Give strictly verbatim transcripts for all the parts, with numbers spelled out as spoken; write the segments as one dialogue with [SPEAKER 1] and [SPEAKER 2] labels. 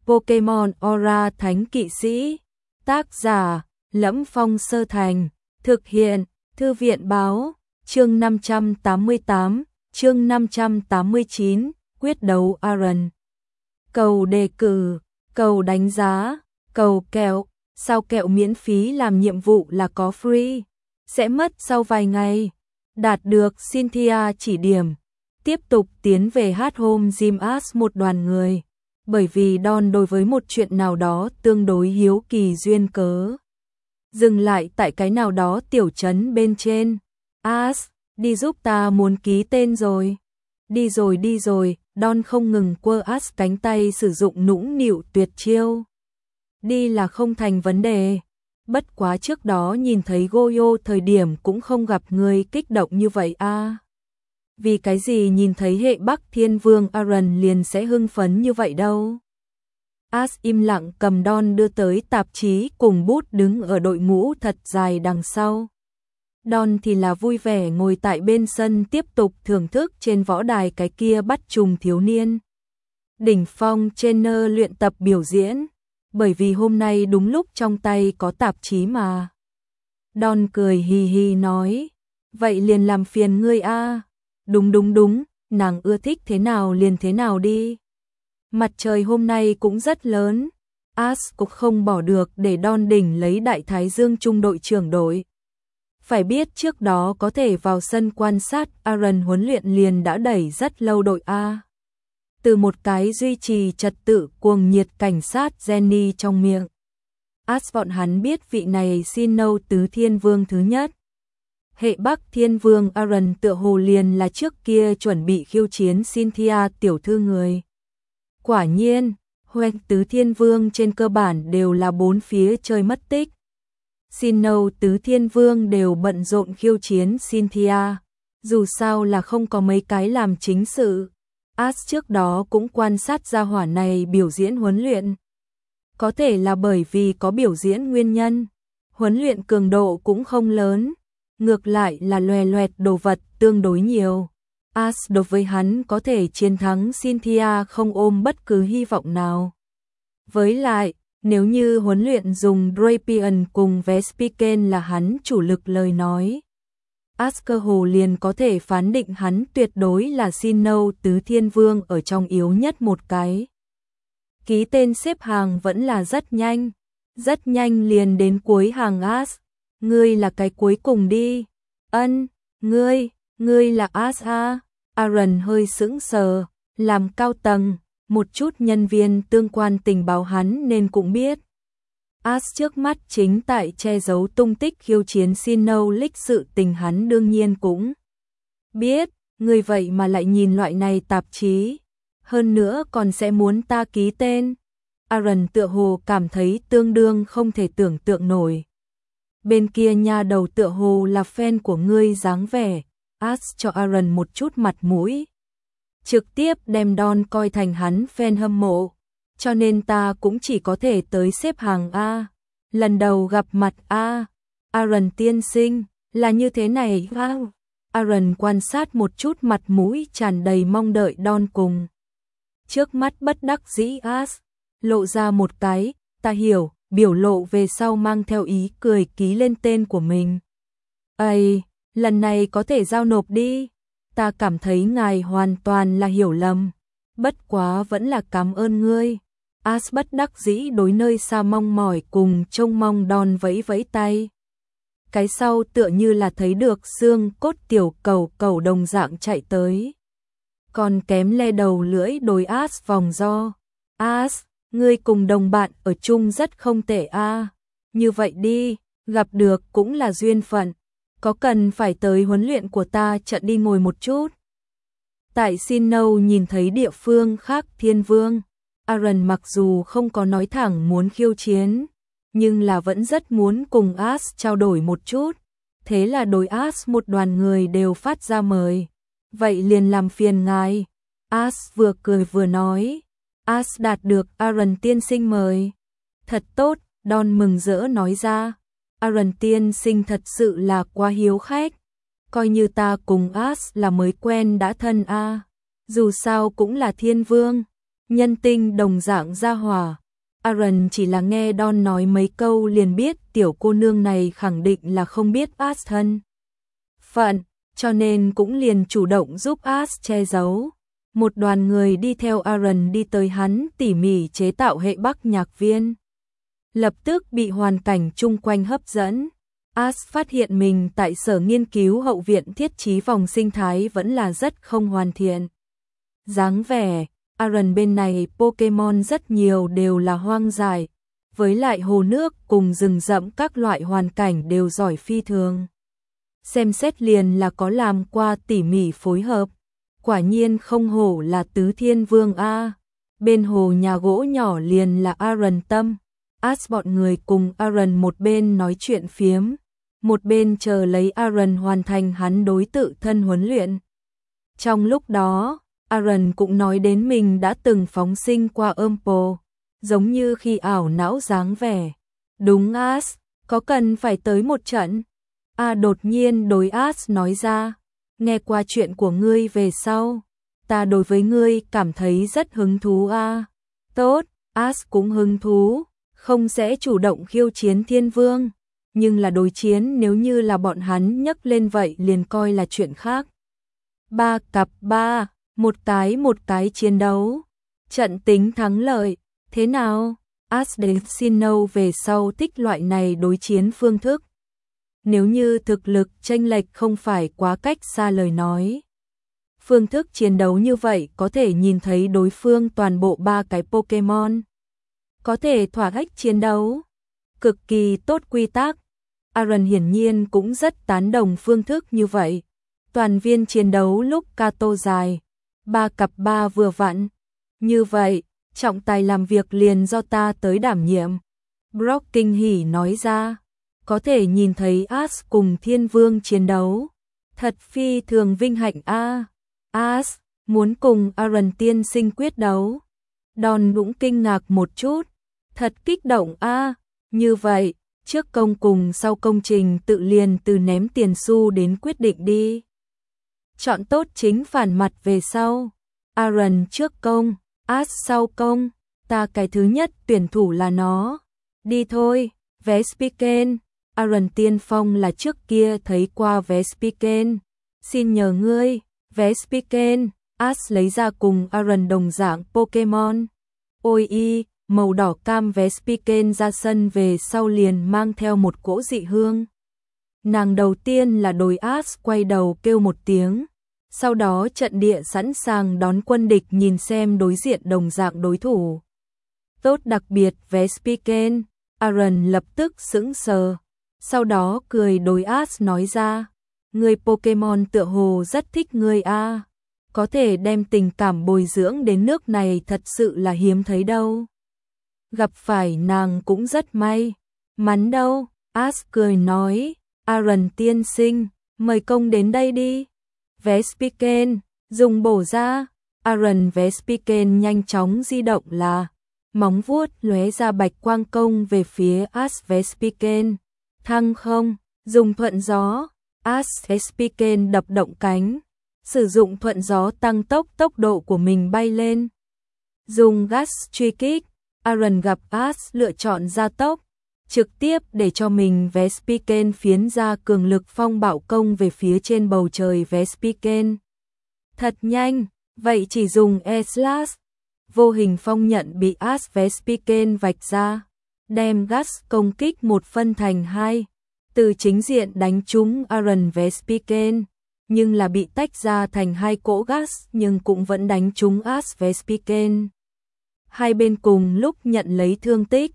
[SPEAKER 1] Pokemon Aura Thánh Kỵ Sĩ. Tác giả: Lẫm Phong Sơ Thành. Thực hiện: Thư viện báo. Chương năm trăm tám mươi tám, chương năm trăm tám mươi chín, quyết đấu Aaron. Cầu đề cử, cầu đánh giá, cầu kẹo, sao kẹo miễn phí làm nhiệm vụ là có free, sẽ mất sau vài ngày. Đạt được Cynthia chỉ điểm, tiếp tục tiến về hát home gym as một đoàn người, bởi vì Don đối với một chuyện nào đó tương đối hiếu kỳ duyên cớ. Dừng lại tại cái nào đó tiểu trấn bên trên. As, đi giúp ta muốn ký tên rồi. Đi rồi đi rồi, Don không ngừng quơ As cánh tay sử dụng nũng nịu tuyệt chiêu. Đi là không thành vấn đề. Bất quá trước đó nhìn thấy Goyo thời điểm cũng không gặp người kích động như vậy a. À. Vì cái gì nhìn thấy hệ Bắc Thiên Vương Aaron liền sẽ hưng phấn như vậy đâu. As im lặng cầm Don đưa tới tạp chí cùng bút đứng ở đội ngũ thật dài đằng sau. Don thì là vui vẻ ngồi tại bên sân tiếp tục thưởng thức trên võ đài cái kia bắt trùm thiếu niên. Đỉnh phong trainer luyện tập biểu diễn, bởi vì hôm nay đúng lúc trong tay có tạp chí mà. Don cười hì hì nói, vậy liền làm phiền ngươi a. Đúng đúng đúng, nàng ưa thích thế nào liền thế nào đi. Mặt trời hôm nay cũng rất lớn, As cũng không bỏ được để Don đỉnh lấy đại thái dương trung đội trưởng đội. Phải biết trước đó có thể vào sân quan sát Aaron huấn luyện liền đã đẩy rất lâu đội A. Từ một cái duy trì trật tự cuồng nhiệt cảnh sát Jenny trong miệng. As bọn hắn biết vị này Sinnoh tứ thiên vương thứ nhất. Hệ Bắc Thiên Vương Aaron tựa hồ liền là trước kia chuẩn bị khiêu chiến Cynthia tiểu thư người. Quả nhiên, Hoeng tứ thiên vương trên cơ bản đều là bốn phía chơi mất tích. Sinnoh tứ thiên vương đều bận rộn khiêu chiến Cynthia, dù sao là không có mấy cái làm chính sự. As trước đó cũng quan sát ra hỏa này biểu diễn huấn luyện. Có thể là bởi vì có biểu diễn nguyên nhân, huấn luyện cường độ cũng không lớn, ngược lại là loè loẹt đồ vật tương đối nhiều. As đối với hắn có thể chiến thắng Cynthia không ôm bất cứ hy vọng nào. Với lại, nếu như huấn luyện dùng Drapion cùng Vespiquen là hắn chủ lực lời nói, As cơ hồ liền có thể phán định hắn tuyệt đối là Sinnoh tứ thiên vương ở trong yếu nhất một cái. Ký tên xếp hàng vẫn là rất nhanh, rất nhanh liền đến cuối hàng. As, ngươi là cái cuối cùng đi. Ân, ngươi, ngươi là As a. Aaron hơi sững sờ, làm cao tầng, một chút nhân viên tương quan tình báo hắn nên cũng biết. As trước mắt chính tại che giấu tung tích khiêu chiến Sinnoh lịch sự tình hắn đương nhiên cũng biết, người vậy mà lại nhìn loại này tạp chí, hơn nữa còn sẽ muốn ta ký tên. Aaron tựa hồ cảm thấy tương đương không thể tưởng tượng nổi. Bên kia nha đầu tựa hồ là fan của ngươi dáng vẻ. As cho Aaron một chút mặt mũi, trực tiếp đem Don coi thành hắn fan hâm mộ, cho nên ta cũng chỉ có thể tới xếp hàng A. Lần đầu gặp mặt A. Aaron tiên sinh, là như thế này. Wow. Aaron quan sát một chút mặt mũi tràn đầy mong đợi Don cùng. Trước mắt bất đắc dĩ As, lộ ra một cái, ta hiểu, biểu lộ về sau mang theo ý cười ký lên tên của mình. Ây, lần này có thể giao nộp đi. Ta cảm thấy ngài hoàn toàn là hiểu lầm. Bất quá vẫn là cảm ơn ngươi. As bất đắc dĩ đối nơi xa mong mỏi cùng trông mong Don vẫy vẫy tay. Cái sau tựa như là thấy được xương cốt tiểu cầu cầu đồng dạng chạy tới. Còn kém le đầu lưỡi đối As vòng do. As, ngươi cùng đồng bạn ở chung rất không tệ a. À. Như vậy đi, gặp được cũng là duyên phận. Có cần phải tới huấn luyện của ta trận đi ngồi một chút. Tại Sinnoh nhìn thấy địa phương khác thiên vương, Aaron mặc dù không có nói thẳng muốn khiêu chiến, nhưng là vẫn rất muốn cùng As trao đổi một chút. Thế là đối As một đoàn người đều phát ra mời. Vậy liền làm phiền ngài. As vừa cười vừa nói. As đạt được Aaron tiên sinh mời. Thật tốt, Don mừng rỡ nói ra. Aaron tiên sinh thật sự là quá hiếu khách. Coi như ta cùng As là mới quen đã thân a. Dù sao cũng là thiên vương. Nhân tinh đồng dạng ra hỏa. Aaron chỉ là nghe Don nói mấy câu liền biết tiểu cô nương này khẳng định là không biết As thân phận, cho nên cũng liền chủ động giúp As che giấu. Một đoàn người đi theo Aaron đi tới hắn tỉ mỉ chế tạo hệ bắc nhạc viên. Lập tức bị hoàn cảnh chung quanh hấp dẫn. As phát hiện mình tại sở nghiên cứu hậu viện thiết trí vòng sinh thái vẫn là rất không hoàn thiện. Dáng vẻ, Aaron bên này Pokemon rất nhiều đều là hoang dại, với lại hồ nước cùng rừng rậm các loại hoàn cảnh đều giỏi phi thường. Xem xét liền là có làm qua tỉ mỉ phối hợp. Quả nhiên không hổ là tứ thiên vương A. Bên hồ nhà gỗ nhỏ liền là Aaron tâm. As bọn người cùng Aaron một bên nói chuyện phiếm, một bên chờ lấy Aaron hoàn thành hắn đối tự thân huấn luyện. Trong lúc đó, Aaron cũng nói đến mình đã từng phóng sinh qua Umpo, giống như khi ảo não dáng vẻ. Đúng As, có cần phải tới một trận? A đột nhiên đối As nói ra, nghe qua chuyện của ngươi về sau, ta đối với ngươi cảm thấy rất hứng thú a. Tốt, As cũng hứng thú, không sẽ chủ động khiêu chiến thiên vương, nhưng là đối chiến nếu như là bọn hắn nhấc lên vậy liền coi là chuyện khác. Ba cặp ba, một cái một cái chiến đấu, trận tính thắng lợi, thế nào? As đến Sinnoh về sau thích loại này đối chiến phương thức. Nếu như thực lực chênh lệch không phải quá cách xa lời nói. Phương thức chiến đấu như vậy có thể nhìn thấy đối phương toàn bộ ba cái Pokemon. Có thể thỏa thích chiến đấu. Cực kỳ tốt quy tắc. Aaron hiển nhiên cũng rất tán đồng phương thức như vậy. Toàn viên chiến đấu lúc Kato dài. Ba cặp ba vừa vặn. Như vậy, trọng tài làm việc liền do ta tới đảm nhiệm. Brock kinh hỉ nói ra. Có thể nhìn thấy As cùng thiên vương chiến đấu. Thật phi thường vinh hạnh a. As, muốn cùng Aaron tiên sinh quyết đấu. Don cũng kinh ngạc một chút. Thật kích động a. Như vậy, trước công cùng sau công trình tự liền từ ném tiền xu đến quyết định đi. Chọn tốt chính phản mặt về sau. Aaron trước công, As sau công. Ta cái thứ nhất tuyển thủ là nó. Đi thôi, Vespiquen. Aaron tiên phong là trước kia thấy qua Vespiquen. Xin nhờ ngươi, Vespiquen. As lấy ra cùng Aaron đồng dạng Pokemon. Ôi y, màu đỏ cam Vespiquen ra sân về sau liền mang theo một cỗ dị hương. Nàng đầu tiên là đối As quay đầu kêu một tiếng. Sau đó trận địa sẵn sàng đón quân địch nhìn xem đối diện đồng dạng đối thủ. Tốt đặc biệt Vespiquen. Aaron lập tức sững sờ. Sau đó cười đối As nói ra. Người Pokemon tựa hồ rất thích ngươi a. Có thể đem tình cảm bồi dưỡng đến nước này thật sự là hiếm thấy đâu. Gặp phải nàng cũng rất may. Mắn đâu, As cười nói. Aaron tiên sinh, mời công đến đây đi. Vespiquen, dùng bổ ra. Aaron Vespiquen nhanh chóng di động là. Móng vuốt lóe ra bạch quang công về phía As Vespiquen. Thăng không, dùng thuận gió. As Vespiquen đập động cánh. Sử dụng thuận gió tăng tốc tốc độ của mình bay lên. Dùng gas truy kích. Aaron gặp As lựa chọn gia tốc. Trực tiếp để cho mình Vespiquen phiến ra cường lực phong bạo công về phía trên bầu trời Vespiquen. Thật nhanh, vậy chỉ dùng E-Slash. Vô hình phong nhận bị As Vespiquen vạch ra. Đem gas công kích một phân thành hai. Từ chính diện đánh trúng Aaron Vespiquen. Nhưng là bị tách ra thành hai cỗ gas nhưng cũng vẫn đánh trúng As Vespiquen. Hai bên cùng lúc nhận lấy thương tích.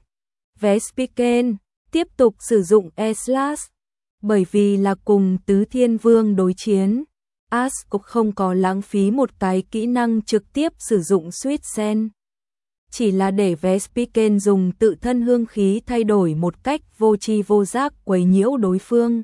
[SPEAKER 1] Vespiquen tiếp tục sử dụng E-Slash. Bởi vì là cùng tứ thiên vương đối chiến, As cũng không có lãng phí một cái kỹ năng trực tiếp sử dụng Sweet Sen. Chỉ là để Vespiquen dùng tự thân hương khí thay đổi một cách vô tri vô giác quấy nhiễu đối phương.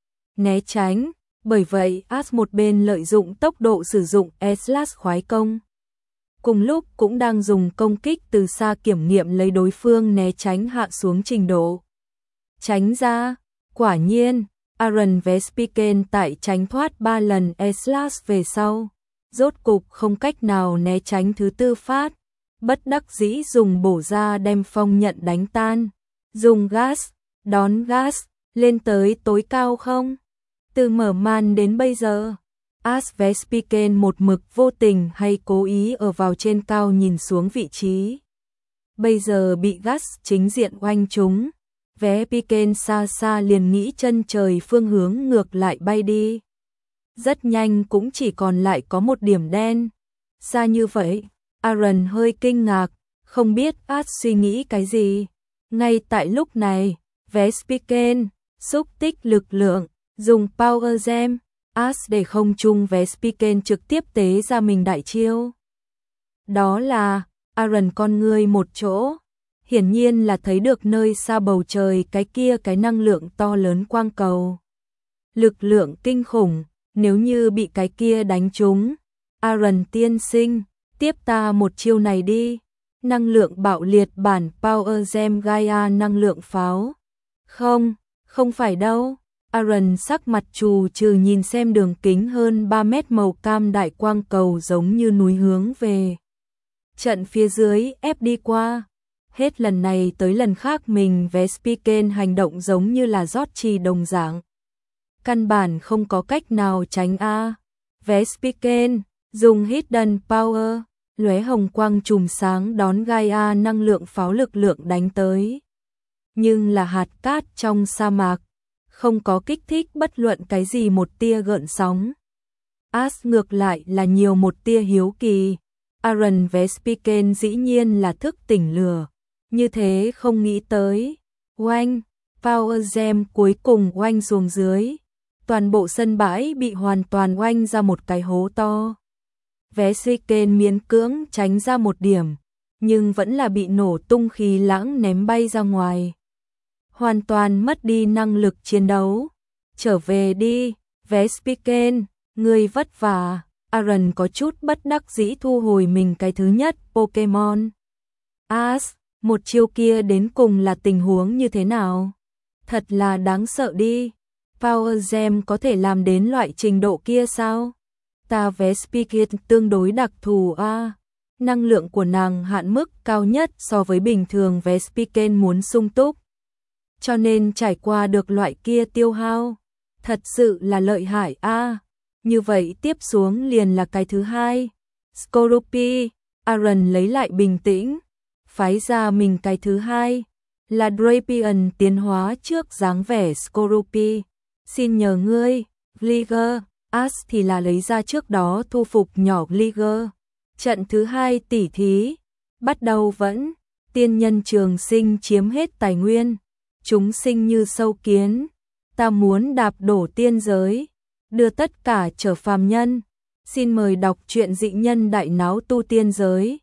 [SPEAKER 1] Né tránh, bởi vậy As một bên lợi dụng tốc độ sử dụng E-Slash khoái công. Cùng lúc cũng đang dùng công kích từ xa kiểm nghiệm lấy đối phương né tránh hạ xuống trình độ. Tránh ra, quả nhiên, Aaron Vespiquen tại tránh thoát ba lần E-Slash về sau. Rốt cục không cách nào né tránh thứ tư phát. bất đắc dĩ dùng bổ ra đem phong nhận đánh tan, dùng gas, đón gas, lên tới tối cao không? Từ mở màn đến bây giờ, Ash Vespiquen một mực vô tình hay cố ý ở vào trên cao nhìn xuống vị trí. Bây giờ bị gas chính diện oanh trúng, Vespiquen xa xa liền nghĩ chân trời phương hướng ngược lại bay đi. Rất nhanh cũng chỉ còn lại có một điểm đen. Xa như vậy, Aaron hơi kinh ngạc, không biết Ash suy nghĩ cái gì. Ngay tại lúc này, Vespiquen xúc tích lực lượng, dùng Power Gem, Ash để không trung Vespiquen trực tiếp tế ra mình đại chiêu. Đó là, Aaron con người một chỗ, hiển nhiên là thấy được nơi xa bầu trời cái kia cái năng lượng to lớn quang cầu. Lực lượng kinh khủng, nếu như bị cái kia đánh trúng, Aaron tiên sinh, tiếp ta một chiêu này đi. Năng lượng bạo liệt bản Power Gem Gaia năng lượng pháo. Không, không phải đâu. Aaron sắc mặt trù trừ nhìn xem đường kính hơn ba mét màu cam đại quang cầu giống như núi hướng về. Trận phía dưới ép đi qua. Hết lần này tới lần khác mình Vespiquen hành động giống như là rót trì đồng dạng. Căn bản không có cách nào tránh a. Vespiquen dùng Hidden Power, lóe hồng quang chùm sáng đón Gaia năng lượng pháo lực lượng đánh tới. Nhưng là hạt cát trong sa mạc, không có kích thích bất luận cái gì một tia gợn sóng. Ash ngược lại là nhiều một tia hiếu kỳ. Aaron Vespiquen dĩ nhiên là thức tỉnh lừa, như thế không nghĩ tới. Oanh, Power Gem cuối cùng oanh xuống dưới. Toàn bộ sân bãi bị hoàn toàn oanh ra một cái hố to. Vespiquen miễn cưỡng tránh ra một điểm, nhưng vẫn là bị nổ tung khí lãng ném bay ra ngoài. Hoàn toàn mất đi năng lực chiến đấu. Trở về đi, Vespiquen, ngươi vất vả. Aaron có chút bất đắc dĩ thu hồi mình cái thứ nhất Pokemon. Ash, một chiêu kia đến cùng là tình huống như thế nào? Thật là đáng sợ đi. Power Gem có thể làm đến loại trình độ kia sao? Ta Vespiquen tương đối đặc thù a. À. Năng lượng của nàng hạn mức cao nhất so với bình thường Vespiquen muốn sung túc. Cho nên trải qua được loại kia tiêu hao. Thật sự là lợi hại a. À. Như vậy tiếp xuống liền là cái thứ hai. Skorupi, Aaron lấy lại bình tĩnh. Phái ra mình cái thứ hai. Là Drapion tiến hóa trước dáng vẻ Skorupi. Xin nhờ ngươi, Gligar. Ash thì là lấy ra trước đó thu phục nhỏ Gligar. Trận thứ hai tỉ thí. Bắt đầu vẫn. Tiên nhân trường sinh chiếm hết tài nguyên. Chúng sinh như sâu kiến. Ta muốn đạp đổ tiên giới. Đưa tất cả trở phàm nhân. Xin mời đọc truyện dị nhân đại náo tu tiên giới.